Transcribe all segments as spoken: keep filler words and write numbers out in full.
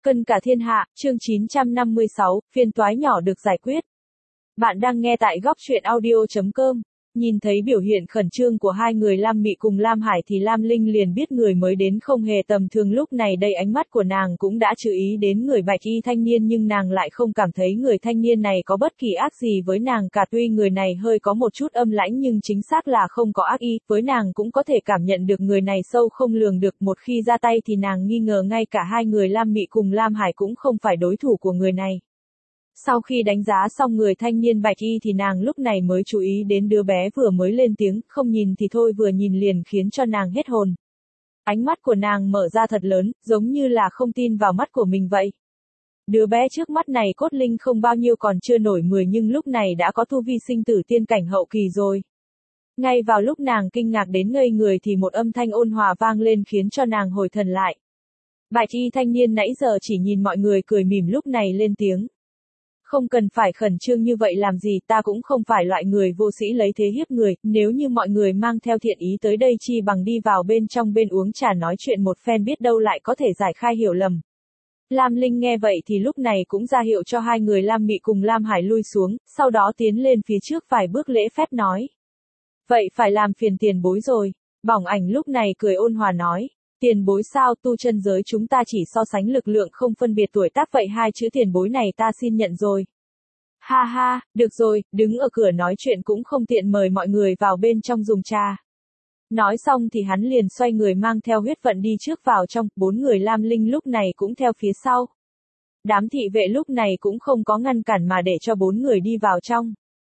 Cân cả thiên hạ, chương chín trăm năm mươi sáu, phiên toái nhỏ được giải quyết. Bạn đang nghe tại góc truyện audio chấm com. Nhìn thấy biểu hiện khẩn trương của hai người Lam Mị cùng Lam Hải thì Lam Linh liền biết người mới đến không hề tầm thường, lúc này đây ánh mắt của nàng cũng đã chú ý đến người bạch y thanh niên, nhưng nàng lại không cảm thấy người thanh niên này có bất kỳ ác gì với nàng cả, tuy người này hơi có một chút âm lãnh nhưng chính xác là không có ác ý, với nàng cũng có thể cảm nhận được người này sâu không lường được, một khi ra tay thì nàng nghi ngờ ngay cả hai người Lam Mị cùng Lam Hải cũng không phải đối thủ của người này. Sau khi đánh giá xong người thanh niên bạch y thì nàng lúc này mới chú ý đến đứa bé vừa mới lên tiếng, không nhìn thì thôi, vừa nhìn liền khiến cho nàng hết hồn. Ánh mắt của nàng mở ra thật lớn, giống như là không tin vào mắt của mình vậy. Đứa bé trước mắt này cốt linh không bao nhiêu, còn chưa nổi mười, nhưng lúc này đã có tu vi sinh tử tiên cảnh hậu kỳ rồi. Ngay vào lúc nàng kinh ngạc đến ngây người thì một âm thanh ôn hòa vang lên khiến cho nàng hồi thần lại. Bạch y thanh niên nãy giờ chỉ nhìn mọi người cười mỉm lúc này lên tiếng. Không cần phải khẩn trương như vậy làm gì, ta cũng không phải loại người vô sĩ lấy thế hiếp người, nếu như mọi người mang theo thiện ý tới đây chi bằng đi vào bên trong bên uống trà nói chuyện một phen, biết đâu lại có thể giải khai hiểu lầm. Lam Linh nghe vậy thì lúc này cũng ra hiệu cho hai người Lam Mị cùng Lam Hải lui xuống, sau đó tiến lên phía trước vài bước lễ phép nói. Vậy phải làm phiền tiền bối rồi. Bỏng Ảnh lúc này cười ôn hòa nói. Tiền bối sao, tu chân giới chúng ta chỉ so sánh lực lượng không phân biệt tuổi tác, vậy hai chữ tiền bối này ta xin nhận rồi. Ha ha, được rồi, đứng ở cửa nói chuyện cũng không tiện, mời mọi người vào bên trong dùng trà. Nói xong thì hắn liền xoay người mang theo Huyết Vận đi trước vào trong, bốn người Lam Linh lúc này cũng theo phía sau. Đám thị vệ lúc này cũng không có ngăn cản mà để cho bốn người đi vào trong.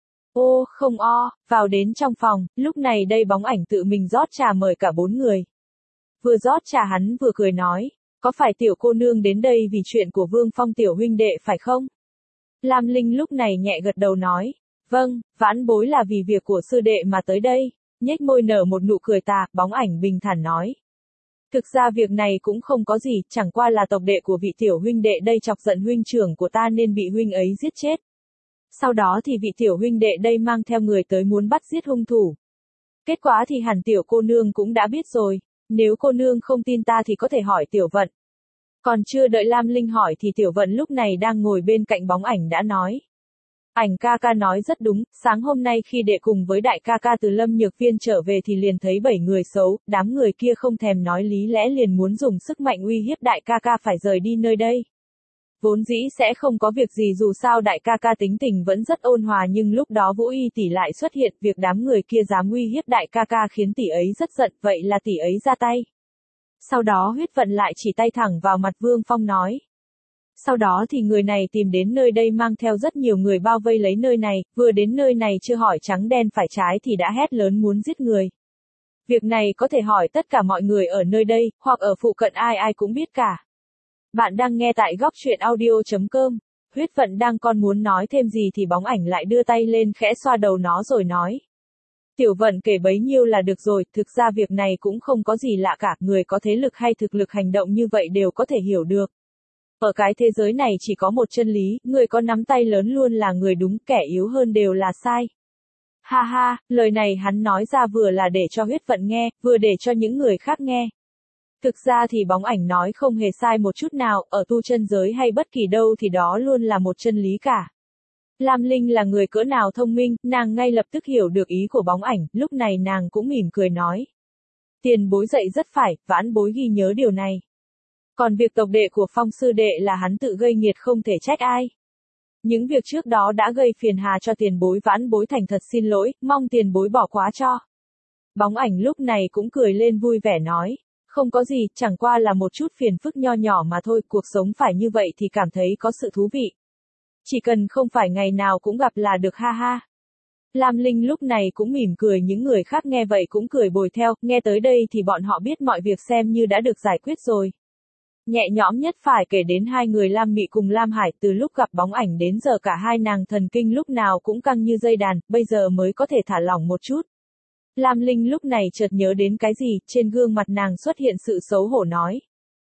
Ô, không o, vào đến trong phòng, lúc này đây Bóng Ảnh tự mình rót trà mời cả bốn người. Vừa rót trà hắn vừa cười nói, có phải tiểu cô nương đến đây vì chuyện của Vương Phong tiểu huynh đệ phải không? Lam Linh lúc này nhẹ gật đầu nói, vâng, vãn bối là vì việc của sư đệ mà tới đây, nhếch môi nở một nụ cười tà, Bóng Ảnh bình thản nói. Thực ra việc này cũng không có gì, chẳng qua là tộc đệ của vị tiểu huynh đệ đây chọc giận huynh trưởng của ta nên bị huynh ấy giết chết. Sau đó thì vị tiểu huynh đệ đây mang theo người tới muốn bắt giết hung thủ. Kết quả thì hẳn tiểu cô nương cũng đã biết rồi. Nếu cô nương không tin ta thì có thể hỏi Tiểu Vận. Còn chưa đợi Lam Linh hỏi thì Tiểu Vận lúc này đang ngồi bên cạnh Bóng Ảnh đã nói. Ảnh ca ca nói rất đúng, sáng hôm nay khi đệ cùng với đại ca ca từ Lâm Nhược Viên trở về thì liền thấy bảy người xấu, đám người kia không thèm nói lý lẽ liền muốn dùng sức mạnh uy hiếp đại ca ca phải rời đi nơi đây. Vốn dĩ sẽ không có việc gì, dù sao đại ca ca tính tình vẫn rất ôn hòa, nhưng lúc đó Vũ Y tỷ lại xuất hiện, việc đám người kia dám uy hiếp đại ca ca khiến tỷ ấy rất giận, vậy là tỷ ấy ra tay. Sau đó Huyết Vận lại chỉ tay thẳng vào mặt Vương Phong nói. Sau đó thì người này tìm đến nơi đây mang theo rất nhiều người bao vây lấy nơi này, vừa đến nơi này chưa hỏi trắng đen phải trái thì đã hét lớn muốn giết người. Việc này có thể hỏi tất cả mọi người ở nơi đây, hoặc ở phụ cận, ai ai cũng biết cả. Bạn đang nghe tại góc truyện audio chấm com. Huyết Vận đang còn muốn nói thêm gì thì Bóng Ảnh lại đưa tay lên khẽ xoa đầu nó rồi nói. Tiểu Vận kể bấy nhiêu là được rồi, thực ra việc này cũng không có gì lạ cả, người có thế lực hay thực lực hành động như vậy đều có thể hiểu được. Ở cái thế giới này chỉ có một chân lý, người có nắm tay lớn luôn là người đúng, kẻ yếu hơn đều là sai. Ha ha, lời này hắn nói ra vừa là để cho Huyết Vận nghe, vừa để cho những người khác nghe. Thực ra thì Bóng Ảnh nói không hề sai một chút nào, ở tu chân giới hay bất kỳ đâu thì đó luôn là một chân lý cả. Lam Linh là người cỡ nào thông minh, nàng ngay lập tức hiểu được ý của Bóng Ảnh, lúc này nàng cũng mỉm cười nói. Tiền bối dạy rất phải, vãn bối ghi nhớ điều này. Còn việc tộc đệ của Phong sư đệ là hắn tự gây nghiệt không thể trách ai. Những việc trước đó đã gây phiền hà cho tiền bối, vãn bối thành thật xin lỗi, mong tiền bối bỏ qua cho. Bóng Ảnh lúc này cũng cười lên vui vẻ nói. Không có gì, chẳng qua là một chút phiền phức nho nhỏ mà thôi, cuộc sống phải như vậy thì cảm thấy có sự thú vị. Chỉ cần không phải ngày nào cũng gặp là được, ha ha. Lam Linh lúc này cũng mỉm cười, những người khác nghe vậy cũng cười bồi theo, nghe tới đây thì bọn họ biết mọi việc xem như đã được giải quyết rồi. Nhẹ nhõm nhất phải kể đến hai người Lam Mị cùng Lam Hải, từ lúc gặp Bóng Ảnh đến giờ cả hai nàng thần kinh lúc nào cũng căng như dây đàn, bây giờ mới có thể thả lỏng một chút. Lam Linh lúc này chợt nhớ đến cái gì, trên gương mặt nàng xuất hiện sự xấu hổ nói.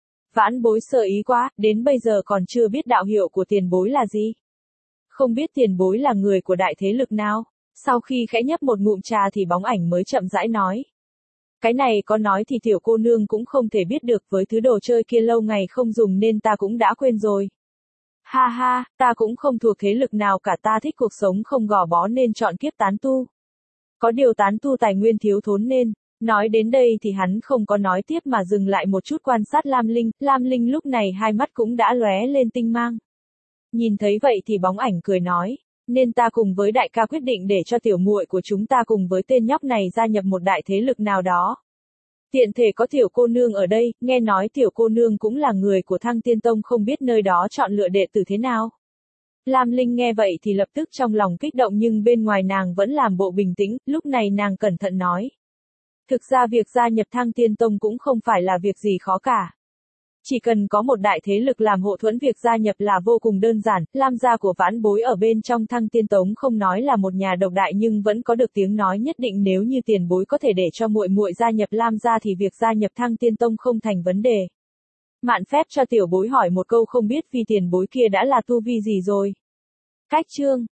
Vãn bối sợ ý quá, đến bây giờ còn chưa biết đạo hiệu của tiền bối là gì. Không biết tiền bối là người của đại thế lực nào. Sau khi khẽ nhấp một ngụm trà thì Bóng Ảnh mới chậm rãi nói. Cái này có nói thì tiểu cô nương cũng không thể biết được, với thứ đồ chơi kia lâu ngày không dùng nên ta cũng đã quên rồi. Ha ha, ta cũng không thuộc thế lực nào cả, ta thích cuộc sống không gò bó nên chọn kiếp tán tu. Có điều tán tu tài nguyên thiếu thốn nên, nói đến đây thì hắn không có nói tiếp mà dừng lại một chút quan sát Lam Linh, Lam Linh lúc này hai mắt cũng đã lóe lên tinh mang. Nhìn thấy vậy thì bóng ảnh cười nói, nên ta cùng với đại ca quyết định để cho tiểu muội của chúng ta cùng với tên nhóc này gia nhập một đại thế lực nào đó. Tiện thể có tiểu cô nương ở đây, nghe nói tiểu cô nương cũng là người của Thăng Tiên Tông, không biết nơi đó chọn lựa đệ tử thế nào. Lam Linh nghe vậy thì lập tức trong lòng kích động nhưng bên ngoài nàng vẫn làm bộ bình tĩnh, lúc này nàng cẩn thận nói. Thực ra việc gia nhập Thăng Tiên Tông cũng không phải là việc gì khó cả. Chỉ cần có một đại thế lực làm hộ thuẫn việc gia nhập là vô cùng đơn giản, Lam gia của vãn bối ở bên trong Thăng Tiên Tông không nói là một nhà độc đại nhưng vẫn có được tiếng nói nhất định, nếu như tiền bối có thể để cho muội muội gia nhập Lam gia thì việc gia nhập Thăng Tiên Tông không thành vấn đề. Mạn phép cho tiểu bối hỏi một câu, không biết vì tiền bối kia đã là tu vi gì rồi? Cách chương